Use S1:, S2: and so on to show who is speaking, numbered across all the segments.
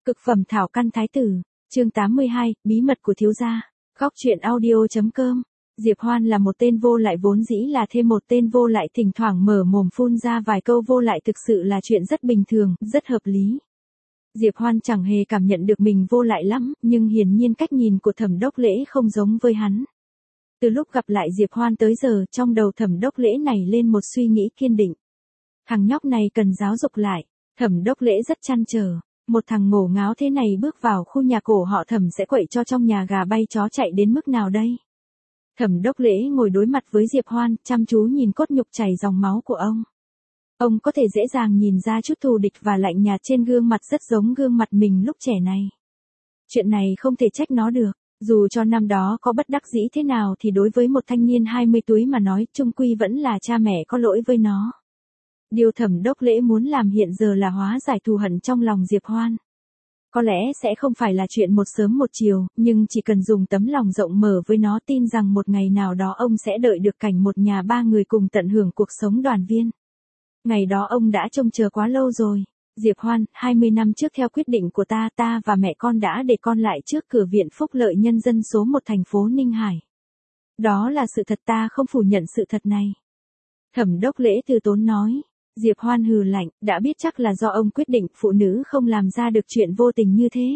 S1: Cực phẩm thảo căn thái tử, chương 82, bí mật của thiếu gia. Góc truyện audio.com. Diệp Hoan là một tên vô lại vốn dĩ là thêm một tên vô lại thỉnh thoảng mở mồm phun ra vài câu vô lại thực sự là chuyện rất bình thường, rất hợp lý. Diệp Hoan chẳng hề cảm nhận được mình vô lại lắm, nhưng hiển nhiên cách nhìn của Thẩm Đốc Lễ không giống với hắn. Từ lúc gặp lại Diệp Hoan tới giờ, trong đầu Thẩm Đốc Lễ nảy lên một suy nghĩ kiên định. Thằng nhóc này cần giáo dục lại. Thẩm Đốc Lễ rất trăn trở. Một thằng ngổ ngáo thế này bước vào khu nhà cổ họ Thẩm sẽ quậy cho trong nhà gà bay chó chạy đến mức nào đây? Thẩm Đốc Lễ ngồi đối mặt với Diệp Hoan, chăm chú nhìn cốt nhục chảy dòng máu của ông. Ông có thể dễ dàng nhìn ra chút thù địch và lạnh nhạt trên gương mặt rất giống gương mặt mình lúc trẻ này. Chuyện này không thể trách nó được, dù cho năm đó có bất đắc dĩ thế nào thì đối với một thanh niên 20 tuổi mà nói chung quy vẫn là cha mẹ có lỗi với nó. Điều Thẩm Đốc Lễ muốn làm hiện giờ là hóa giải thù hận trong lòng Diệp Hoan. Có lẽ sẽ không phải là chuyện một sớm một chiều, nhưng chỉ cần dùng tấm lòng rộng mở với nó tin rằng một ngày nào đó ông sẽ đợi được cảnh một nhà ba người cùng tận hưởng cuộc sống đoàn viên. Ngày đó ông đã trông chờ quá lâu rồi. Diệp Hoan, 20 năm trước theo quyết định của ta và mẹ con đã để con lại trước cửa viện phúc lợi nhân dân số 1 thành phố Ninh Hải. Đó là sự thật, ta không phủ nhận sự thật này. Thẩm Đốc Lễ từ tốn nói. Diệp Hoan hừ lạnh, đã biết chắc là do ông quyết định, phụ nữ không làm ra được chuyện vô tình như thế.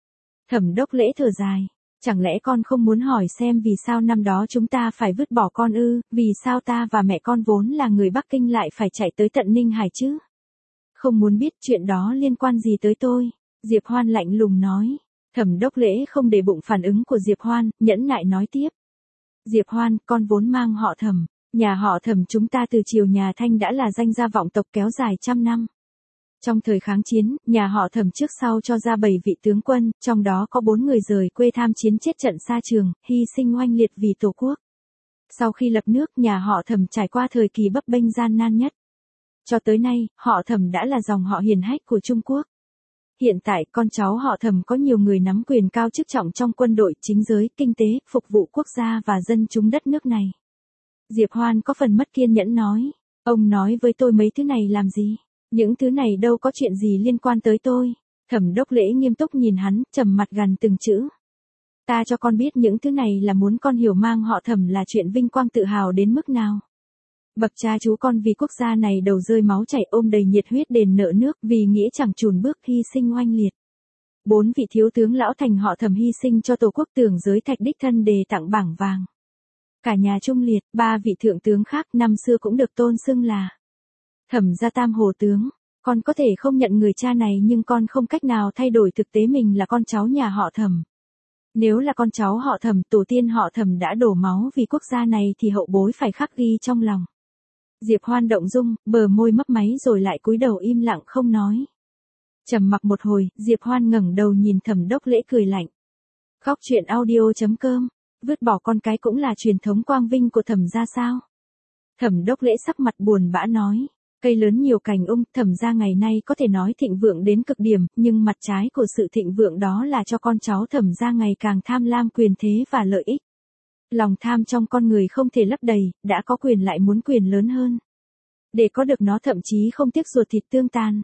S1: Thẩm Đốc Lễ thở dài, chẳng lẽ con không muốn hỏi xem vì sao năm đó chúng ta phải vứt bỏ con ư, vì sao ta và mẹ con vốn là người Bắc Kinh lại phải chạy tới tận Ninh Hải chứ? Không muốn biết, chuyện đó liên quan gì tới tôi? Diệp Hoan lạnh lùng nói. Thẩm Đốc Lễ không để bụng phản ứng của Diệp Hoan, nhẫn nại nói tiếp. Diệp Hoan, con vốn mang họ Thẩm. Nhà họ Thẩm chúng ta từ triều nhà Thanh đã là danh gia vọng tộc kéo dài trăm năm. Trong thời kháng chiến, nhà họ Thẩm trước sau cho ra 7 vị tướng quân, trong đó có 4 người rời quê tham chiến chết trận xa trường, hy sinh oanh liệt vì Tổ quốc. Sau khi lập nước, nhà họ Thẩm trải qua thời kỳ bấp bênh gian nan nhất. Cho tới nay, họ Thẩm đã là dòng họ hiền hách của Trung Quốc. Hiện tại, con cháu họ Thẩm có nhiều người nắm quyền cao chức trọng trong quân đội, chính giới, kinh tế, phục vụ quốc gia và dân chúng đất nước này. Diệp Hoan có phần mất kiên nhẫn nói, ông nói với tôi mấy thứ này làm gì? Những thứ này đâu có chuyện gì liên quan tới tôi. Thẩm Đốc Lễ nghiêm túc nhìn hắn, trầm mặt gằn từng chữ. Ta cho con biết những thứ này là muốn con hiểu mang họ Thẩm là chuyện vinh quang tự hào đến mức nào. Bậc cha chú con vì quốc gia này đầu rơi máu chảy ôm đầy nhiệt huyết đền nợ nước vì nghĩa chẳng chùn bước hy sinh oanh liệt. 4 vị thiếu tướng lão thành họ Thẩm hy sinh cho Tổ quốc tưởng giới thạch đích thân đề tặng bảng vàng. Cả nhà trung liệt, 3 vị thượng tướng khác năm xưa cũng được tôn xưng là Thẩm gia tam hồ tướng. Con có thể không nhận người cha này nhưng con không cách nào thay đổi thực tế mình là con cháu nhà họ Thẩm. Nếu là con cháu họ Thẩm, tổ tiên họ Thẩm đã đổ máu vì quốc gia này thì hậu bối phải khắc ghi trong lòng. Diệp Hoan động dung, bờ môi mấp máy rồi lại cúi đầu im lặng không nói. Trầm mặc một hồi, Diệp Hoan ngẩng đầu nhìn Thẩm Đốc Lễ cười lạnh. Góc truyện audio.com. Vứt bỏ con cái cũng là truyền thống quang vinh của Thẩm gia sao? Thẩm Đốc Lễ sắc mặt buồn bã nói. Cây lớn nhiều cành Thẩm gia ngày nay có thể nói thịnh vượng đến cực điểm, nhưng mặt trái của sự thịnh vượng đó là cho con cháu Thẩm gia ngày càng tham lam quyền thế và lợi ích. Lòng tham trong con người không thể lấp đầy, đã có quyền lại muốn quyền lớn hơn. Để có được nó thậm chí không tiếc ruột thịt tương tàn.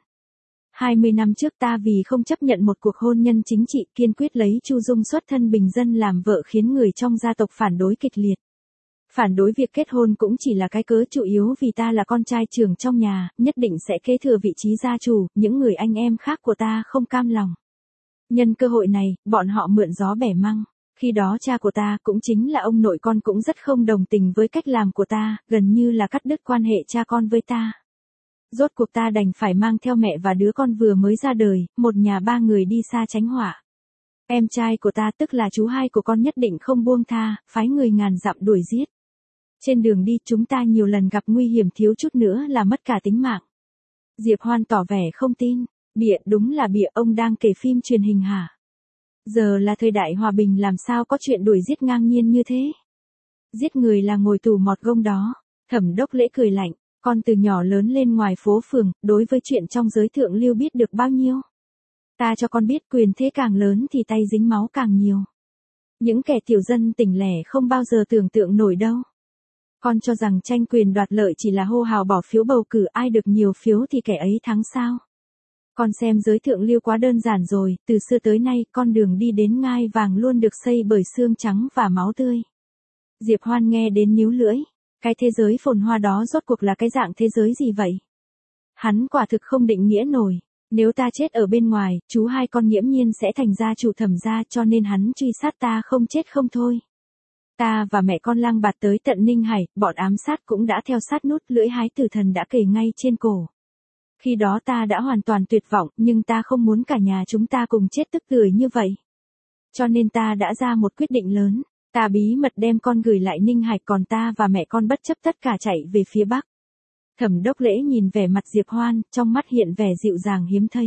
S1: 20 năm trước ta vì không chấp nhận một cuộc hôn nhân chính trị kiên quyết lấy Chu Dung xuất thân bình dân làm vợ khiến người trong gia tộc phản đối kịch liệt. Phản đối việc kết hôn cũng chỉ là cái cớ chủ yếu vì ta là con trai trưởng trong nhà, nhất định sẽ kế thừa vị trí gia chủ, những người anh em khác của ta không cam lòng. Nhân cơ hội này, bọn họ mượn gió bẻ măng. Khi đó cha của ta cũng chính là ông nội con cũng rất không đồng tình với cách làm của ta, gần như là cắt đứt quan hệ cha con với ta. Rốt cuộc ta đành phải mang theo mẹ và đứa con vừa mới ra đời, một nhà 3 người đi xa tránh họa. Em trai của ta tức là chú hai của con nhất định không buông tha, phái người ngàn dặm đuổi giết. Trên đường đi chúng ta nhiều lần gặp nguy hiểm thiếu chút nữa là mất cả tính mạng. Diệp Hoan tỏ vẻ không tin, bịa đúng là bịa, ông đang kể phim truyền hình hả? Giờ là thời đại hòa bình làm sao có chuyện đuổi giết ngang nhiên như thế? Giết người là ngồi tù mọt gông đó. Thẩm Đốc Lễ cười lạnh. Con từ nhỏ lớn lên ngoài phố phường, đối với chuyện trong giới thượng lưu biết được bao nhiêu. Ta cho con biết quyền thế càng lớn thì tay dính máu càng nhiều. Những kẻ tiểu dân tỉnh lẻ không bao giờ tưởng tượng nổi đâu. Con cho rằng tranh quyền đoạt lợi chỉ là hô hào bỏ phiếu bầu cử ai được nhiều phiếu thì kẻ ấy thắng sao? Con xem giới thượng lưu quá đơn giản rồi, từ xưa tới nay, con đường đi đến ngai vàng luôn được xây bởi xương trắng và máu tươi. Diệp Hoan nghe đến níu lưỡi. Cái thế giới phồn hoa đó rốt cuộc là cái dạng thế giới gì vậy? Hắn quả thực không định nghĩa nổi. Nếu ta chết ở bên ngoài, chú hai con nghiễm nhiên sẽ thành gia chủ Thẩm gia, cho nên hắn truy sát ta không chết không thôi. Ta và mẹ con lang bạt tới tận Ninh Hải, bọn ám sát cũng đã theo sát nút, lưỡi hái tử thần đã kề ngay trên cổ. Khi đó ta đã hoàn toàn tuyệt vọng, nhưng ta không muốn cả nhà chúng ta cùng chết tức tưởi như vậy. Cho nên ta đã ra một quyết định lớn. Ta bí mật đem con gửi lại Ninh Hải, còn ta và mẹ con bất chấp tất cả chạy về phía Bắc. Thẩm Đốc Lễ nhìn vẻ mặt Diệp Hoan, trong mắt hiện vẻ dịu dàng hiếm thấy.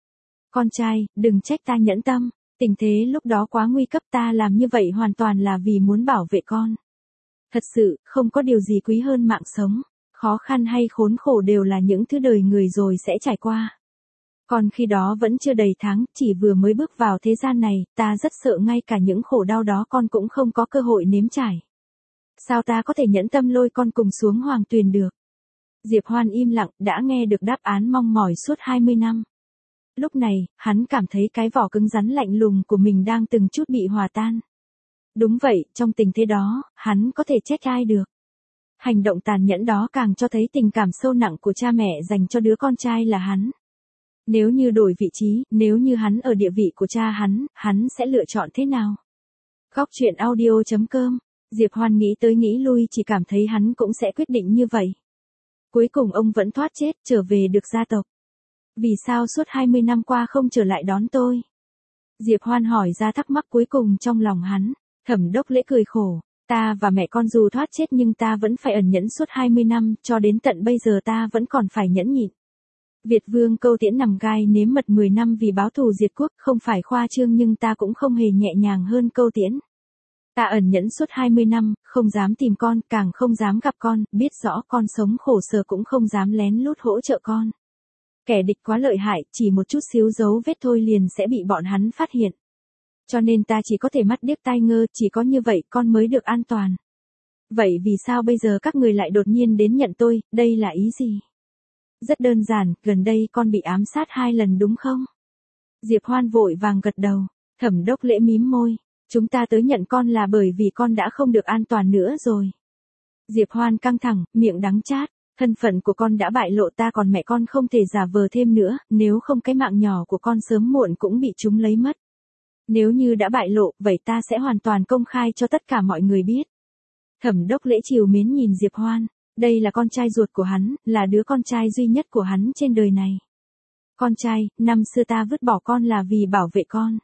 S1: Con trai, đừng trách ta nhẫn tâm, tình thế lúc đó quá nguy cấp, ta làm như vậy hoàn toàn là vì muốn bảo vệ con. Thật sự, không có điều gì quý hơn mạng sống, khó khăn hay khốn khổ đều là những thứ đời người rồi sẽ trải qua. Còn khi đó vẫn chưa đầy tháng, chỉ vừa mới bước vào thế gian này, ta rất sợ ngay cả những khổ đau đó con cũng không có cơ hội nếm trải. Sao ta có thể nhẫn tâm lôi con cùng xuống hoàng tuyền được? Diệp Hoan im lặng, đã nghe được đáp án mong mỏi suốt 20 năm. Lúc này, hắn cảm thấy cái vỏ cứng rắn lạnh lùng của mình đang từng chút bị hòa tan. Đúng vậy, trong tình thế đó, hắn có thể trách ai được. Hành động tàn nhẫn đó càng cho thấy tình cảm sâu nặng của cha mẹ dành cho đứa con trai là hắn. Nếu như đổi vị trí, nếu như hắn ở địa vị của cha hắn sẽ lựa chọn thế nào? Góc truyện audio.com, Diệp Hoan nghĩ tới nghĩ lui chỉ cảm thấy hắn cũng sẽ quyết định như vậy. Cuối cùng ông vẫn thoát chết, trở về được gia tộc. Vì sao suốt 20 năm qua không trở lại đón tôi? Diệp Hoan hỏi ra thắc mắc cuối cùng trong lòng hắn. Thẩm Đốc Lễ cười khổ. Ta và mẹ con dù thoát chết nhưng ta vẫn phải ẩn nhẫn suốt 20 năm, cho đến tận bây giờ ta vẫn còn phải nhẫn nhịn. Việt Vương Câu Tiễn nằm gai nếm mật 10 năm vì báo thù diệt quốc, không phải khoa trương nhưng ta cũng không hề nhẹ nhàng hơn Câu Tiễn. Ta ẩn nhẫn suốt 20 năm, không dám tìm con, càng không dám gặp con, biết rõ con sống khổ sở cũng không dám lén lút hỗ trợ con. Kẻ địch quá lợi hại, chỉ một chút xíu dấu vết thôi liền sẽ bị bọn hắn phát hiện. Cho nên ta chỉ có thể mắt điếc tai ngơ, chỉ có như vậy con mới được an toàn. Vậy vì sao bây giờ các người lại đột nhiên đến nhận tôi, đây là ý gì? Rất đơn giản, gần đây con bị ám sát 2 lần đúng không? Diệp Hoan vội vàng gật đầu. Thẩm Đốc Lễ mím môi. Chúng ta tới nhận con là bởi vì con đã không được an toàn nữa rồi. Diệp Hoan căng thẳng, miệng đắng chát. Thân phận của con đã bại lộ, ta còn mẹ con không thể giả vờ thêm nữa, nếu không cái mạng nhỏ của con sớm muộn cũng bị chúng lấy mất. Nếu như đã bại lộ, vậy ta sẽ hoàn toàn công khai cho tất cả mọi người biết. Thẩm Đốc Lễ trìu mến nhìn Diệp Hoan. Đây là con trai ruột của hắn, là đứa con trai duy nhất của hắn trên đời này. Con trai, năm xưa ta vứt bỏ con là vì bảo vệ con.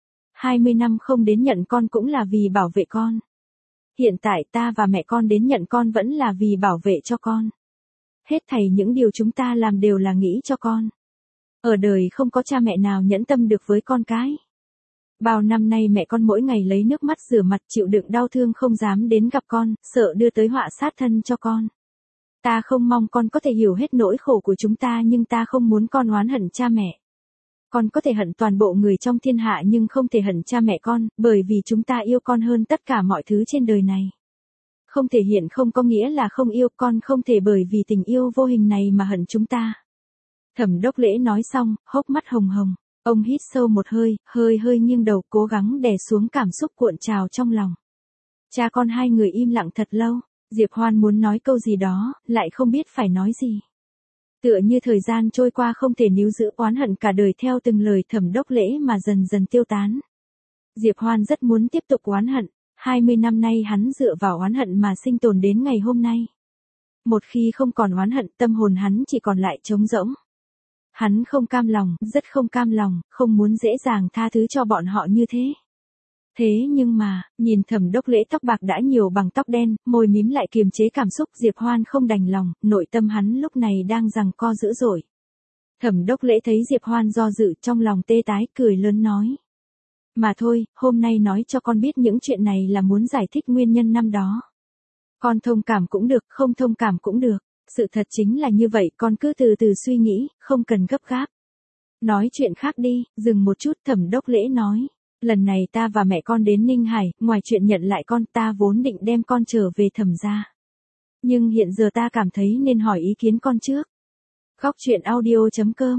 S1: 20 năm không đến nhận con cũng là vì bảo vệ con. Hiện tại ta và mẹ con đến nhận con vẫn là vì bảo vệ cho con. Hết thảy những điều chúng ta làm đều là nghĩ cho con. Ở đời không có cha mẹ nào nhẫn tâm được với con cái. Bao năm nay mẹ con mỗi ngày lấy nước mắt rửa mặt chịu đựng đau thương không dám đến gặp con, sợ đưa tới họa sát thân cho con. Ta không mong con có thể hiểu hết nỗi khổ của chúng ta nhưng ta không muốn con oán hận cha mẹ. Con có thể hận toàn bộ người trong thiên hạ nhưng không thể hận cha mẹ con, bởi vì chúng ta yêu con hơn tất cả mọi thứ trên đời này. Không thể hiện không có nghĩa là không yêu, con không thể bởi vì tình yêu vô hình này mà hận chúng ta. Thẩm Đốc Lễ nói xong, hốc mắt hồng hồng. Ông hít sâu một hơi, hơi nghiêng đầu cố gắng đè xuống cảm xúc cuộn trào trong lòng. Cha con hai người im lặng thật lâu, Diệp Hoan muốn nói câu gì đó, lại không biết phải nói gì. Tựa như thời gian trôi qua không thể níu giữ oán hận cả đời theo từng lời Thẩm Đốc Lễ mà dần dần tiêu tán. Diệp Hoan rất muốn tiếp tục oán hận, 20 năm nay hắn dựa vào oán hận mà sinh tồn đến ngày hôm nay. Một khi không còn oán hận, tâm hồn hắn chỉ còn lại trống rỗng. Hắn không cam lòng, rất không cam lòng, không muốn dễ dàng tha thứ cho bọn họ như thế. Thế nhưng mà, nhìn Thẩm Đốc Lễ tóc bạc đã nhiều bằng tóc đen, môi mím lại kiềm chế cảm xúc, Diệp Hoan không đành lòng, nội tâm hắn lúc này đang giằng co dữ dội. Thẩm Đốc Lễ thấy Diệp Hoan do dự trong lòng tê tái, cười lớn nói. Mà thôi, hôm nay nói cho con biết những chuyện này là muốn giải thích nguyên nhân năm đó. Con thông cảm cũng được, không thông cảm cũng được. Sự thật chính là như vậy, con cứ từ từ suy nghĩ, không cần gấp gáp. Nói chuyện khác đi, dừng một chút, Thẩm Đốc Lễ nói. Lần này ta và mẹ con đến Ninh Hải, ngoài chuyện nhận lại con, ta vốn định đem con trở về Thẩm gia. Nhưng hiện giờ ta cảm thấy nên hỏi ý kiến con trước. Góc truyện audio.com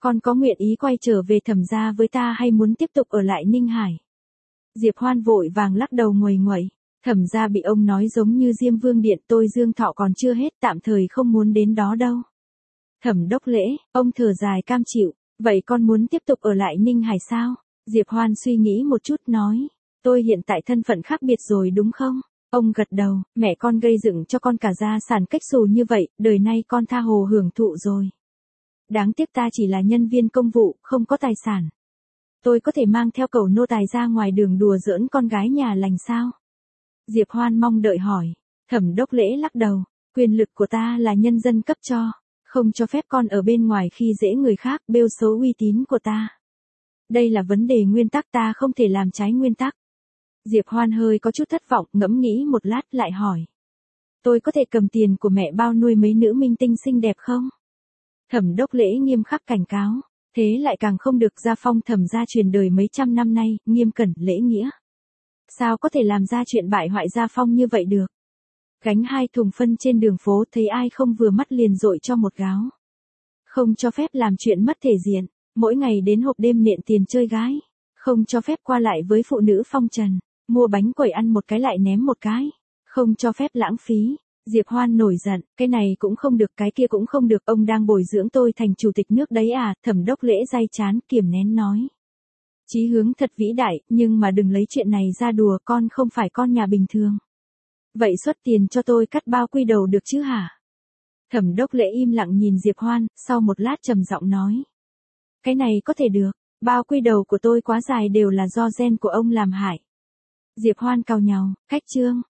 S1: Con có nguyện ý quay trở về Thẩm gia với ta hay muốn tiếp tục ở lại Ninh Hải? Diệp Hoan vội vàng lắc đầu nguầy nguậy. Thẩm gia bị ông nói giống như Diêm Vương Điện, tôi Dương Thọ còn chưa hết, tạm thời không muốn đến đó đâu. Thẩm Đốc Lễ, ông thở dài cam chịu, vậy con muốn tiếp tục ở lại Ninh Hải sao? Diệp Hoan suy nghĩ một chút nói, tôi hiện tại thân phận khác biệt rồi đúng không? Ông gật đầu, mẹ con gây dựng cho con cả gia sản cách xù như vậy, đời nay con tha hồ hưởng thụ rồi. Đáng tiếc ta chỉ là nhân viên công vụ, không có tài sản. Tôi có thể mang theo cẩu nô tài ra ngoài đường đùa giỡn con gái nhà lành sao? Diệp Hoan mong đợi hỏi. Thẩm Đốc Lễ lắc đầu, quyền lực của ta là nhân dân cấp cho, không cho phép con ở bên ngoài khi dễ người khác, bêu xấu uy tín của ta. Đây là vấn đề nguyên tắc, ta không thể làm trái nguyên tắc. Diệp Hoan hơi có chút thất vọng, ngẫm nghĩ một lát lại hỏi. Tôi có thể cầm tiền của mẹ bao nuôi mấy nữ minh tinh xinh đẹp không? Thẩm Đốc Lễ nghiêm khắc cảnh cáo, thế lại càng không được, gia phong Thẩm gia truyền đời mấy trăm năm nay, nghiêm cẩn lễ nghĩa. Sao có thể làm ra chuyện bại hoại gia phong như vậy được? Gánh 2 thùng phân trên đường phố, thấy ai không vừa mắt liền dội cho một gáo. Không cho phép làm chuyện mất thể diện, mỗi ngày đến hộp đêm nện tiền chơi gái. Không cho phép qua lại với phụ nữ phong trần, mua bánh quẩy ăn một cái lại ném một cái. Không cho phép lãng phí. Diệp Hoan nổi giận, cái này cũng không được, cái kia cũng không được, ông đang bồi dưỡng tôi thành chủ tịch nước đấy à? Thẩm Đốc Lễ day chán kiềm nén nói. Chí hướng thật vĩ đại, nhưng mà đừng lấy chuyện này ra đùa, con không phải con nhà bình thường. Vậy xuất tiền cho tôi cắt bao quy đầu được chứ hả? Thẩm Đốc Lễ im lặng nhìn Diệp Hoan, sau một lát trầm giọng nói. Cái này có thể được, bao quy đầu của tôi quá dài đều là do gen của ông làm hại. Diệp Hoan cau nhàu, khách trương,